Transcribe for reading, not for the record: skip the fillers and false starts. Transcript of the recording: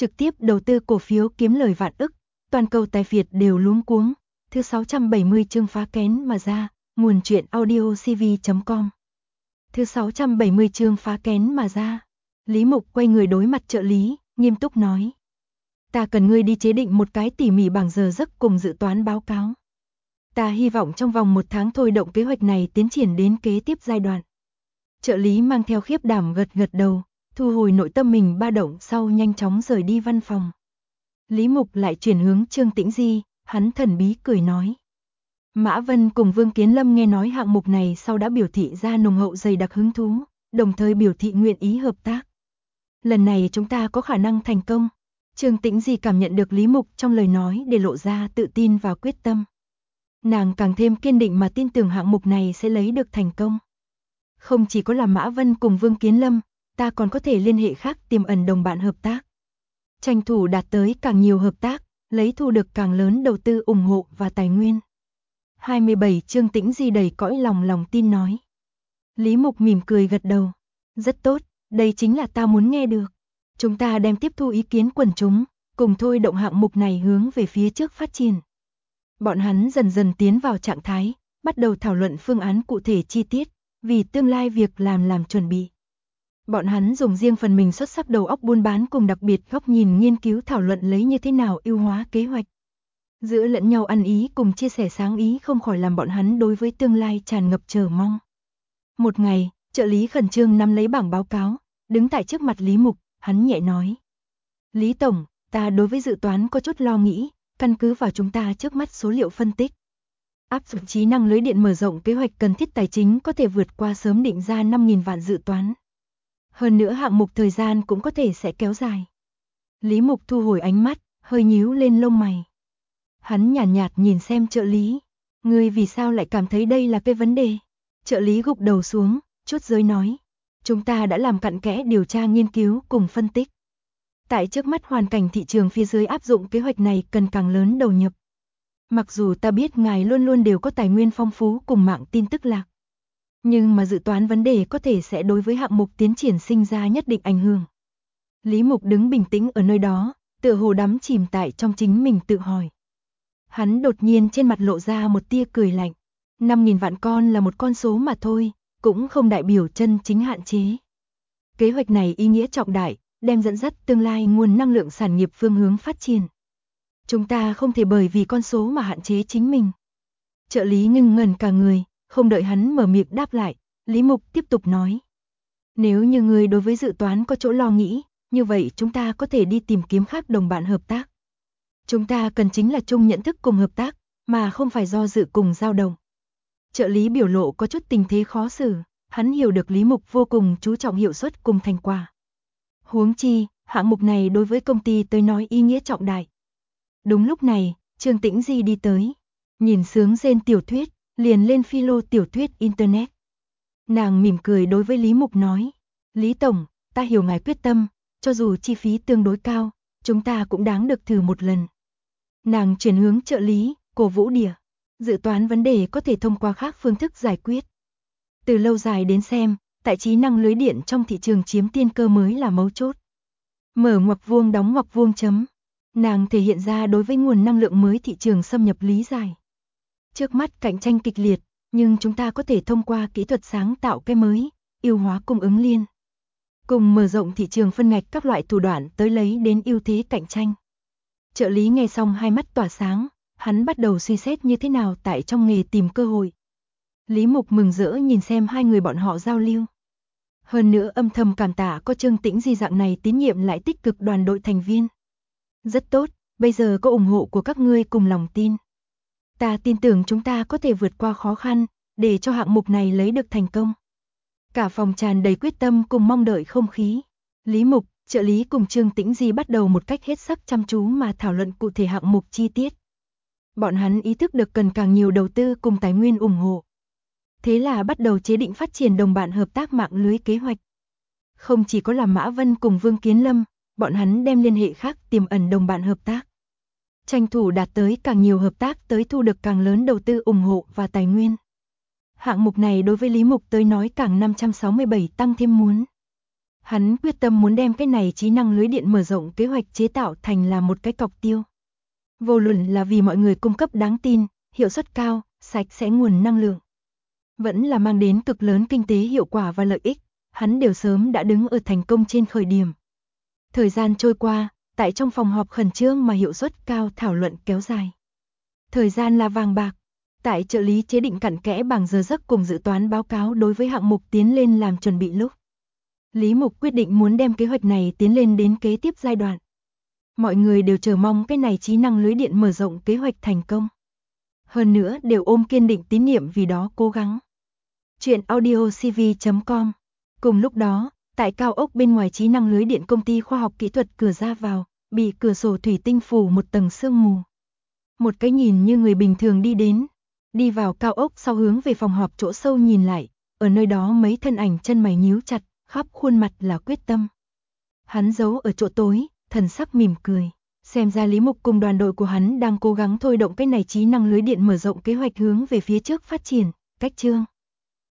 trực tiếp đầu tư cổ phiếu kiếm lời vạn ức, toàn cầu tài phiệt đều luống cuống. Thứ 670 chương phá kén mà ra, nguồn truyện audiocv.com. Thứ 670 chương phá kén mà ra. Lý Mục quay người đối mặt trợ lý, nghiêm túc nói. Ta cần ngươi đi chế định một cái tỉ mỉ bảng giờ giấc cùng dự toán báo cáo. Ta hy vọng trong vòng 1 tháng thôi động kế hoạch này tiến triển đến kế tiếp giai đoạn. Trợ lý mang theo khiếp đảm gật gật đầu, thu hồi nội tâm mình ba động sau nhanh chóng rời đi văn phòng. Lý Mục lại chuyển hướng Trương Tĩnh Di, hắn thần bí cười nói. Mã Vân cùng Vương Kiến Lâm nghe nói hạng mục này sau đã biểu thị ra nồng hậu dày đặc hứng thú, đồng thời biểu thị nguyện ý hợp tác. Lần này chúng ta có khả năng thành công. Trương Tĩnh Di cảm nhận được Lý Mục trong lời nói để lộ ra tự tin và quyết tâm. Nàng càng thêm kiên định mà tin tưởng hạng mục này sẽ lấy được thành công. Không chỉ có là Mã Vân cùng Vương Kiến Lâm, ta còn có thể liên hệ khác tiềm ẩn đồng bạn hợp tác. Tranh thủ đạt tới càng nhiều hợp tác, lấy thu được càng lớn đầu tư ủng hộ và tài nguyên. 27 Trương Tĩnh Di đầy cõi lòng tin nói. Lý Mục mỉm cười gật đầu. Rất tốt, đây chính là ta muốn nghe được. Chúng ta đem tiếp thu ý kiến quần chúng, cùng thôi động hạng mục này hướng về phía trước phát triển. Bọn hắn dần dần tiến vào trạng thái, bắt đầu thảo luận phương án cụ thể chi tiết, vì tương lai việc làm chuẩn bị. Bọn hắn dùng riêng phần mình xuất sắc đầu óc buôn bán cùng đặc biệt góc nhìn nghiên cứu thảo luận lấy như thế nào ưu hóa kế hoạch. Giữa lẫn nhau ăn ý cùng chia sẻ sáng ý không khỏi làm bọn hắn đối với tương lai tràn ngập chờ mong. Một ngày, trợ lý khẩn trương nắm lấy bảng báo cáo, đứng tại trước mặt Lý Mục, hắn nhẹ nói. Lý Tổng, ta đối với dự toán có chút lo nghĩ, căn cứ vào chúng ta trước mắt số liệu phân tích. Áp dụng trí năng lưới điện mở rộng kế hoạch cần thiết tài chính có thể vượt qua sớm định ra 5.000 vạn dự toán. Hơn nữa hạng mục thời gian cũng có thể sẽ kéo dài. Lý Mục thu hồi ánh mắt, hơi nhíu lên lông mày. Hắn nhàn nhạt nhìn xem trợ lý. Ngươi vì sao lại cảm thấy đây là cái vấn đề? Trợ lý gục đầu xuống, chút giới nói. Chúng ta đã làm cặn kẽ điều tra nghiên cứu cùng phân tích. Tại trước mắt hoàn cảnh thị trường phía dưới áp dụng kế hoạch này cần càng lớn đầu nhập. Mặc dù ta biết ngài luôn luôn đều có tài nguyên phong phú cùng mạng tin tức lạc. Nhưng mà dự toán vấn đề có thể sẽ đối với hạng mục tiến triển sinh ra nhất định ảnh hưởng. Lý Mục đứng bình tĩnh ở nơi đó, tựa hồ đắm chìm tại trong chính mình tự hỏi. Hắn đột nhiên trên mặt lộ ra một tia cười lạnh. 5.000 vạn con là một con số mà thôi, cũng không đại biểu chân chính hạn chế. Kế hoạch này ý nghĩa trọng đại, đem dẫn dắt tương lai nguồn năng lượng sản nghiệp phương hướng phát triển. Chúng ta không thể bởi vì con số mà hạn chế chính mình. Trợ lý ngưng ngẩn cả người, không đợi hắn mở miệng đáp lại, Lý Mục tiếp tục nói. Nếu như người đối với dự toán có chỗ lo nghĩ, như vậy chúng ta có thể đi tìm kiếm khác đồng bạn hợp tác. Chúng ta cần chính là chung nhận thức cùng hợp tác, mà không phải do dự cùng dao động. Trợ lý biểu lộ có chút tình thế khó xử, hắn hiểu được Lý Mục vô cùng chú trọng hiệu suất cùng thành quả. Huống chi, hạng mục này đối với công ty tới nói ý nghĩa trọng đại. Đúng lúc này, Trương Tĩnh Di đi tới, nhìn sướng rên tiểu thuyết, liền lên philo tiểu thuyết Internet. Nàng mỉm cười đối với Lý Mục nói, Lý Tổng, ta hiểu ngài quyết tâm, cho dù chi phí tương đối cao, chúng ta cũng đáng được thử một lần. Nàng chuyển hướng trợ lý, cổ vũ địa, dự toán vấn đề có thể thông qua khác phương thức giải quyết. Từ lâu dài đến xem, tại trí năng lưới điện trong thị trường chiếm tiên cơ mới là mấu chốt. Mở ngoặc vuông đóng ngoặc vuông chấm. Nàng thể hiện ra đối với nguồn năng lượng mới thị trường xâm nhập lý giải. Trước mắt cạnh tranh kịch liệt, nhưng chúng ta có thể thông qua kỹ thuật sáng tạo cái mới, ưu hóa cung ứng liên. Cùng mở rộng thị trường phân ngạch các loại thủ đoạn tới lấy đến ưu thế cạnh tranh. Trợ lý nghe xong hai mắt tỏa sáng, hắn bắt đầu suy xét như thế nào tại trong nghề tìm cơ hội. Lý Mục mừng rỡ nhìn xem hai người bọn họ giao lưu. Hơn nữa âm thầm cảm tạ có Trương Tĩnh Di dạng này tín nhiệm lại tích cực đoàn đội thành viên. Rất tốt, bây giờ có ủng hộ của các ngươi cùng lòng tin. Ta tin tưởng chúng ta có thể vượt qua khó khăn, để cho hạng mục này lấy được thành công. Cả phòng tràn đầy quyết tâm cùng mong đợi không khí. Lý Mục, trợ lý cùng Trương Tĩnh Di bắt đầu một cách hết sức chăm chú mà thảo luận cụ thể hạng mục chi tiết. Bọn hắn ý thức được cần càng nhiều đầu tư cùng tài nguyên ủng hộ. Thế là bắt đầu chế định phát triển đồng bạn hợp tác mạng lưới kế hoạch. Không chỉ có là Mã Vân cùng Vương Kiến Lâm, bọn hắn đem liên hệ khác tiềm ẩn đồng bạn hợp tác. Tranh thủ đạt tới càng nhiều hợp tác tới thu được càng lớn đầu tư ủng hộ và tài nguyên. Hạng mục này đối với Lý Mục tới nói càng 567 tăng thêm muốn. Hắn quyết tâm muốn đem cái này trí năng lưới điện mở rộng kế hoạch chế tạo thành là một cái cọc tiêu. Vô luận là vì mọi người cung cấp đáng tin, hiệu suất cao, sạch sẽ nguồn năng lượng, vẫn là mang đến cực lớn kinh tế hiệu quả và lợi ích, hắn đều sớm đã đứng ở thành công trên khởi điểm. Thời gian trôi qua, tại trong phòng họp khẩn trương mà hiệu suất cao thảo luận kéo dài. Thời gian là vàng bạc, tại trợ lý chế định cặn kẽ bảng giờ giấc cùng dự toán báo cáo đối với hạng mục tiến lên làm chuẩn bị lúc. Lý Mục quyết định muốn đem kế hoạch này tiến lên đến kế tiếp giai đoạn. Mọi người đều chờ mong cái này trí năng lưới điện mở rộng kế hoạch thành công. Hơn nữa đều ôm kiên định tín niệm vì đó cố gắng. Chuyện audiocv.com. Cùng lúc đó, tại cao ốc bên ngoài trí năng lưới điện công ty khoa học kỹ thuật cửa ra vào, bị cửa sổ thủy tinh phủ một tầng sương mù. Một cái nhìn như người bình thường đi vào cao ốc sau hướng về phòng họp chỗ sâu nhìn lại, ở nơi đó mấy thân ảnh chân mày nhíu chặt, khắp khuôn mặt là quyết tâm. Hắn giấu ở chỗ tối, thần sắc mỉm cười. Xem ra Lý Mục cùng đoàn đội của hắn đang cố gắng thôi động cái này trí năng lưới điện mở rộng kế hoạch hướng về phía trước phát triển. Cách chương